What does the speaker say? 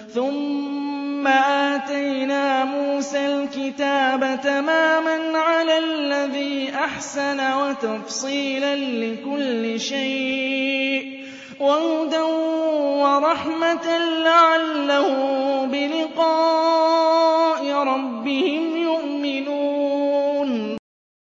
ثُمَّ آتَيْنَا مُوسَى الْكِتَابَ تَمَامًا عَلَى الَّذِي أَحْسَنَ وَتَفْصِيلًا لِّكُلِّ شَيْءٍ وَهُدًى وَرَحْمَةً لَّعَلَّهُم